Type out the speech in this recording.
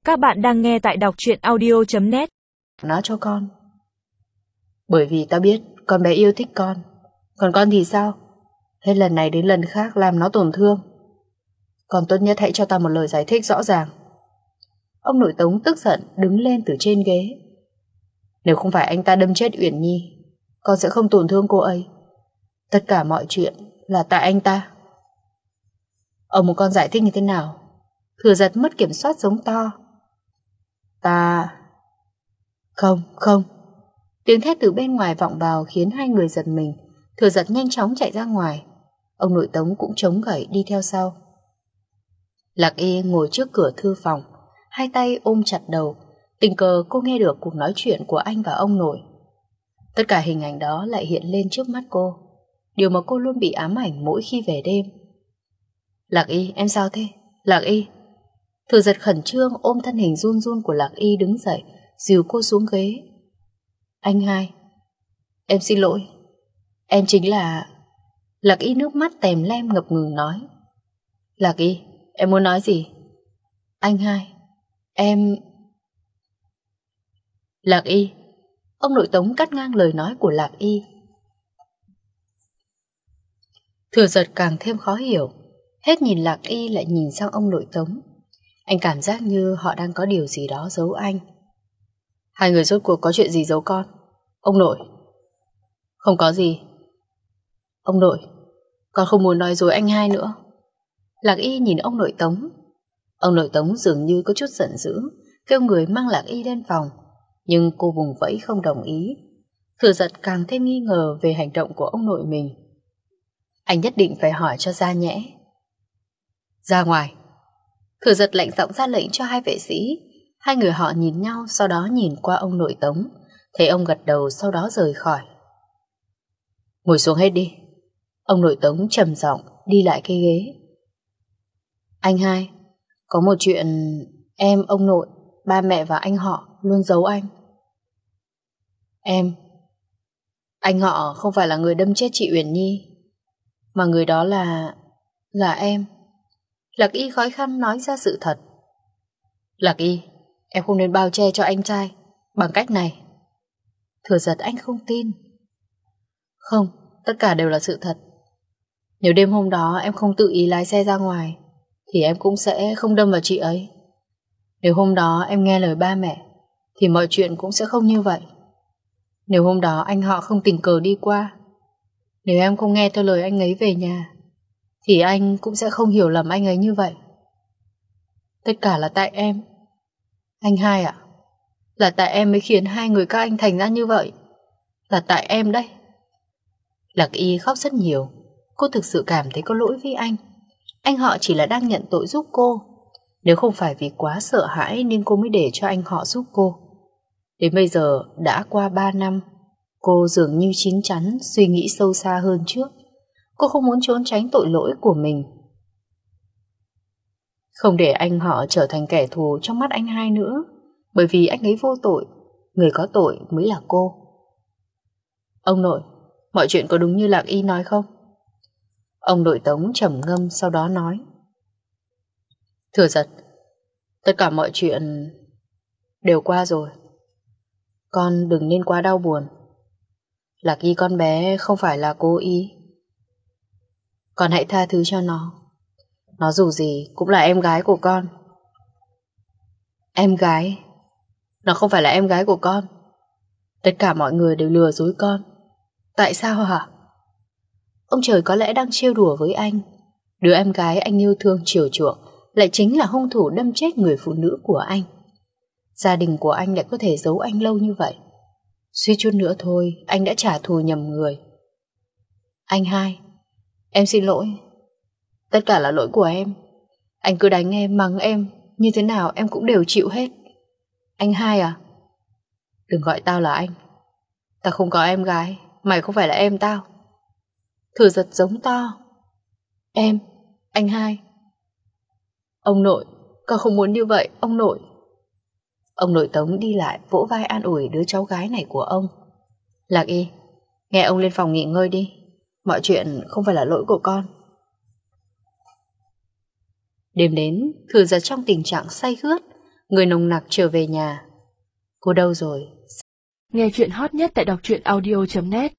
Các bạn đang nghe tại đọc truyện audio.net. Nó cho con. Bởi vì tao biết con bé yêu thích con. Còn con thì sao? Hết lần này đến lần khác làm nó tổn thương. Con tốt nhất hãy cho tao một lời giải thích rõ ràng. Ông nội Tống tức giận đứng lên từ trên ghế. Nếu không phải anh ta đâm chết Uyển Nhi, con sẽ không tổn thương cô ấy. Tất cả mọi chuyện là tại anh ta. Ông muốn con giải thích như thế nào? Thừa Giật mất kiểm soát giống to. Không. Tiếng thét từ bên ngoài vọng vào khiến hai người giật mình. Thừa Giật nhanh chóng chạy ra ngoài. Ông nội Tống cũng chống gậy đi theo sau. Lạc Y ngồi trước cửa thư phòng, hai tay ôm chặt đầu. Tình cờ cô nghe được cuộc nói chuyện của anh và ông nội. Tất cả hình ảnh đó lại hiện lên trước mắt cô, điều mà cô luôn bị ám ảnh mỗi khi về đêm. Lạc Y, em sao thế? Lạc Y. Thừa Giật khẩn trương ôm thân hình run run của Lạc Y đứng dậy, dìu cô xuống ghế. Anh hai, em xin lỗi. Em chính là... Lạc Y nước mắt tèm lem ngập ngừng nói. Lạc Y, em muốn nói gì? Anh hai, em... Lạc Y. Ông nội Tống cắt ngang lời nói của Lạc Y. Thừa Giật càng thêm khó hiểu. Hết nhìn Lạc Y lại nhìn sang ông nội Tống. Anh cảm giác như họ đang có điều gì đó giấu anh. Hai người rốt cuộc có chuyện gì giấu con? Ông nội. Không có gì. Ông nội, con không muốn nói dối anh hai nữa. Lạc Y nhìn ông nội Tống. Ông nội Tống dường như có chút giận dữ, kêu người mang Lạc Y lên phòng. Nhưng cô vùng vẫy không đồng ý. Thừa Giật càng thêm nghi ngờ về hành động của ông nội mình. Anh nhất định phải hỏi cho ra nhẽ. Ra ngoài. Thừa Giật lạnh giọng ra lệnh cho hai vệ sĩ. Hai người họ nhìn nhau, sau đó nhìn qua ông nội Tống. Thấy ông gật đầu, sau đó rời khỏi. Ngồi xuống hết đi. Ông nội Tống trầm giọng đi lại cái ghế. Anh hai, có một chuyện em, ông nội, ba mẹ và anh họ luôn giấu anh. Em. Anh họ không phải là người đâm chết chị Uyển Nhi, mà người đó là em. Lạc Y khó khăn nói ra sự thật. Lạc Y, em không nên bao che cho anh trai bằng cách này. Thừa Giật anh không tin. Không, tất cả đều là sự thật. Nếu đêm hôm đó em không tự ý lái xe ra ngoài thì em cũng sẽ không đâm vào chị ấy. Nếu hôm đó em nghe lời ba mẹ thì mọi chuyện cũng sẽ không như vậy. Nếu hôm đó anh họ không tình cờ đi qua, nếu em không nghe theo lời anh ấy về nhà thì anh cũng sẽ không hiểu lầm anh ấy như vậy. Tất cả là tại em. Anh hai ạ, là tại em mới khiến hai người các anh thành ra như vậy. Là tại em đấy. Lạc Y khóc rất nhiều. Cô thực sự cảm thấy có lỗi với anh. Anh họ chỉ là đang nhận tội giúp cô. Nếu không phải vì quá sợ hãi nên cô mới để cho anh họ giúp cô. Đến bây giờ đã qua 3 năm, cô dường như chín chắn suy nghĩ sâu xa hơn trước. Cô không muốn trốn tránh tội lỗi của mình. Không để anh họ trở thành kẻ thù trong mắt anh hai nữa, bởi vì anh ấy vô tội. Người có tội mới là cô. Ông nội, mọi chuyện có đúng như Lạc Y nói không? Ông nội Tống trầm ngâm sau đó nói. Thừa Giật, tất cả mọi chuyện đều qua rồi. Con đừng nên quá đau buồn. Lạc Y con bé không phải là cố ý. Con hãy tha thứ cho nó. Nó dù gì cũng là em gái của con. Em gái? Nó không phải là em gái của con. Tất cả mọi người đều lừa dối con. Tại sao hả? Ông trời có lẽ đang trêu đùa với anh. Đứa em gái anh yêu thương chiều chuộng lại chính là hung thủ đâm chết người phụ nữ của anh. Gia đình của anh lại có thể giấu anh lâu như vậy. Suýt chút nữa thôi anh đã trả thù nhầm người. Anh hai, em xin lỗi. Tất cả là lỗi của em. Anh cứ đánh em, mắng em, như thế nào em cũng đều chịu hết. Anh hai à, đừng gọi tao là anh. Tao không có em gái. Mày không phải là em tao. Thừa Giật giống to. Em, anh hai. Ông nội, con không muốn như vậy, ông nội. Ông nội Tống đi lại vỗ vai an ủi đứa cháu gái này của ông. Lạc Y, nghe ông lên phòng nghỉ ngơi đi. Mọi chuyện không phải là lỗi của con. Đêm đến, Thừa Giật trong tình trạng say khướt. Người nồng nặc trở về nhà. Cô đâu rồi? Nghe chuyện hot nhất tại đọc truyện audio.net